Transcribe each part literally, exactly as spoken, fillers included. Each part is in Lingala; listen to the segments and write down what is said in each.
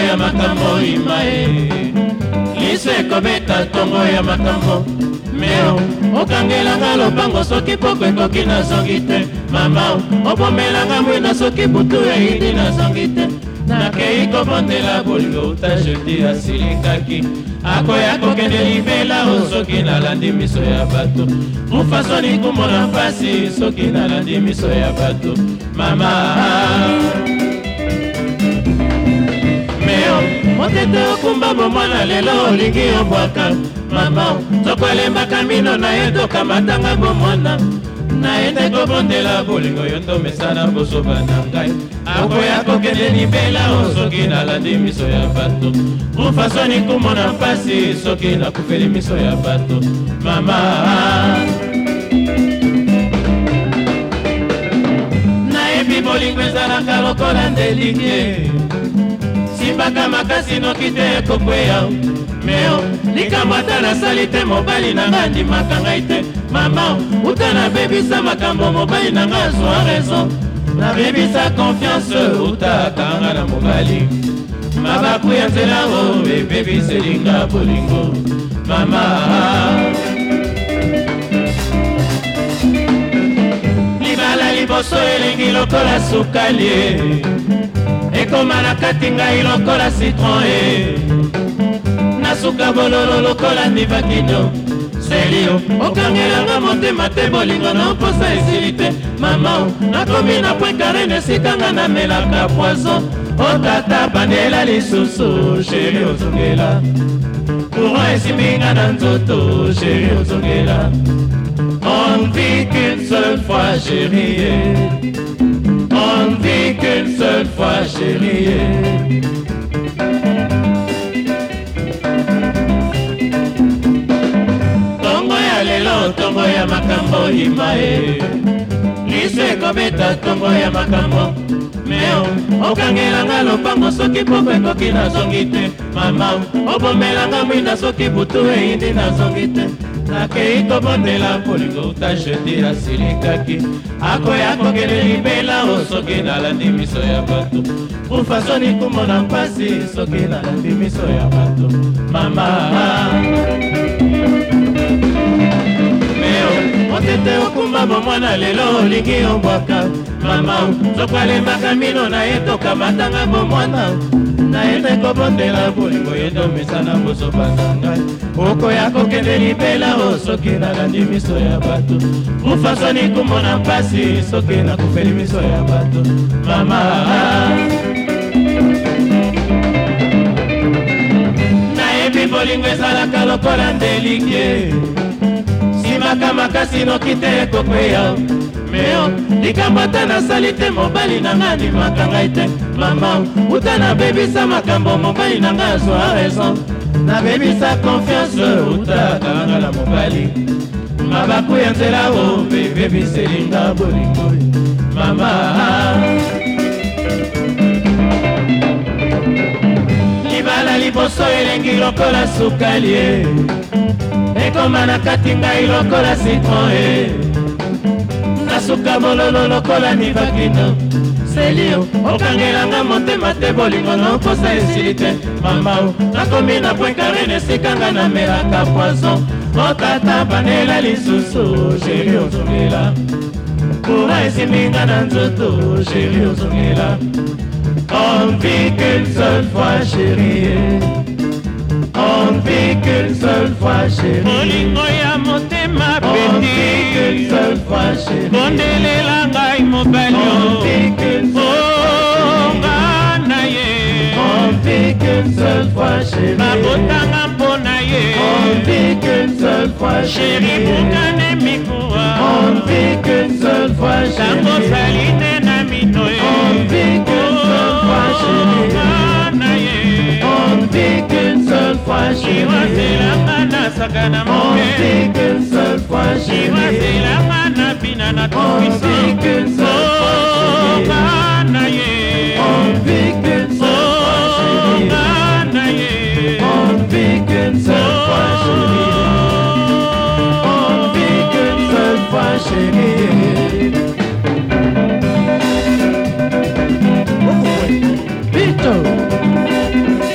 ya makambo imae Lise kobeta tongo ya makambo Meo, okangelanga lopango soki poko ekoki na zongi te Mama, obomelanga mwina soki butu ya hindi na zongi te Nakei kobondela bolingo utashoti asilikaki Akoya kokende libela soki nalandi miso ya bato Mufasoni kumona fasi soki nalandi miso ya bato Mama Meo, motete okumba bomwana lelo olingi obwaka Mama, tokolemba kamino na yedo kamatanga bomwana Na ende kobondela bolingo yondo mesana bosoba na ngai Akoya kokende libela soki nalandi miso ya bato Mufasoni kumona mpasi soki nakufeli miso ya bato Mama Nayebi bolingo ezalaka lokola ndelingie Simbaka makasi noki te ekokweya Meo, likambo ata nasali te mobali na nga ndimaka ngai te Mama, uta nabebisa makambo mobali na nga azwa raison Nabebisa confiance uta kanga na mobali Mabaku ya nzela o ebebiselinga bolingo Mama Libala liboso elengi lokola sukalie Ekoma na kati ngai lokola citron e Nasuka bololo lokola ndivakinyo Selio, okangelanga motema te bolingo na oposa esili te Mama, nakomi na point carré nesikanga na melaka poison Otata bandela lisusu, chéri ozongela Courant esiminga na nzoto, chéri ozongela On vit qu'une seule fois, chérie On vit qu'une seule fois, chérie Lelo tongo ya makambo imae Lise kobeta tongo ya makambo Meo, okangelanga lopango soki poko ekoki na zongi te Mama, obomelanga mwina soki butu ehindi na zongi te Nakei kobondela bolingo utashoti asilikaki Akoya kokende libela soki nalandi miso ya bato Mufasoni kumona mpasi soki nalandi miso ya bato Mama Motete okumba bomwana lelo olingi obwaka Mama, zokwalembaka mino na yeto kamatanga bomwana Na yete kobondela bolingo yeto mesana bosoba na ngai Okoya kokende libela soki nalandi miso ya bato Mufasoni kumona mpasi soki nakufeli miso ya bato Mama Nayebi bolingo ezalaka lokola ndelingie Simaka makasi noki te ekokweya Meo, likambo ata nasali te mobali na nga ndimaka ngai te Mama, uta nabebisa makambo mobali na nga azwa raison Nabebisa confiance uta kalanga na mobali Mabaku ya nzela o bebebiselinga bolingo Mama Libala liboso elengi lokola sukalie Ekoma na kati ngai lokola citron e Nasuka bololo lokola nivakino Selio, okangelanga motema te bolingo na oposa esili te Mama, nakomi na point carré nesikanga na melaka poison Otata bandela lisusu, chéri ozongela Courant esiminga na nzoto, chéri ozongela On vit qu'une seule fois, chérie On vit qu'une seule fois, chérie Bolingo ya motema petit On vit qu'une seule fois, chérie Bondelela ngai mobali On vit qu'une seule fois, chérie On vit qu'une seule fois, chérie Babotanga mpona ye On vit qu'une seule fois, chérie Bukane mikuwa On vit qu'une seule fois, chérie Tango saline na mino On vit qu'une seule fois, chérie On vit qu'une seule fois, chérie On vit qu'une seule fois, chérie On vit qu'une seule fois, chérie On vit qu'une seule fois, chérie On vit qu'une seule fois, chérie On vit qu'une seule fois, chérie Vito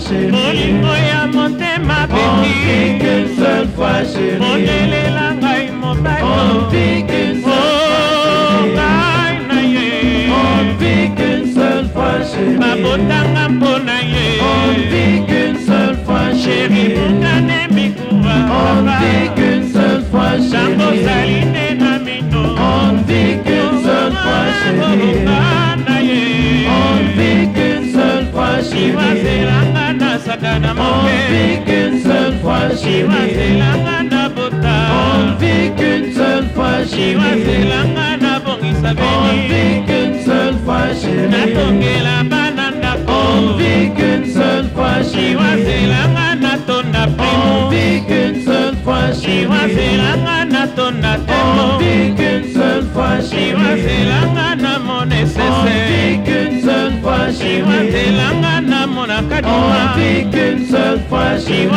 chérie. Molingo ya motema On vit qu'une seule fois chérie. Mondelela ngai mobali. On vit qu'une seule fois chérie. On vit qu'une seule fois chérie. Babotanga mpona ye. On vit qu'une seule fois chérie. Mungane mikuwa. On vit qu'une seule fois Tango chérie. saline na mino. On vit qu'une seule fois chérie. On vit qu'une seule fois chérie. On vit qu'une seule fois chérie. On vit qu'une seule fois chérie. On vit qu'une seule fois chérie. On vit qu'une seule fois chérie. On vit qu'une seule fois chérie. On vit qu'une seule fois chérie. On vit qu'une seule fois chérie. On vit qu'une seule fois chérie.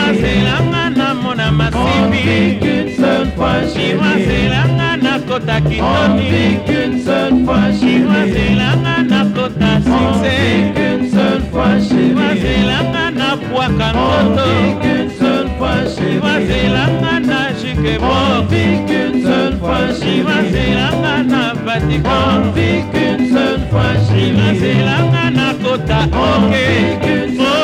On vit qu'une seule fois chérie. On vit qu'une seule fois chérie. On vit qu'une seule fois chérie. On vit qu'une seule fois chérie. On vit qu'une seule fois chérie. On vit qu'une seule fois chérie. On vit qu'une seule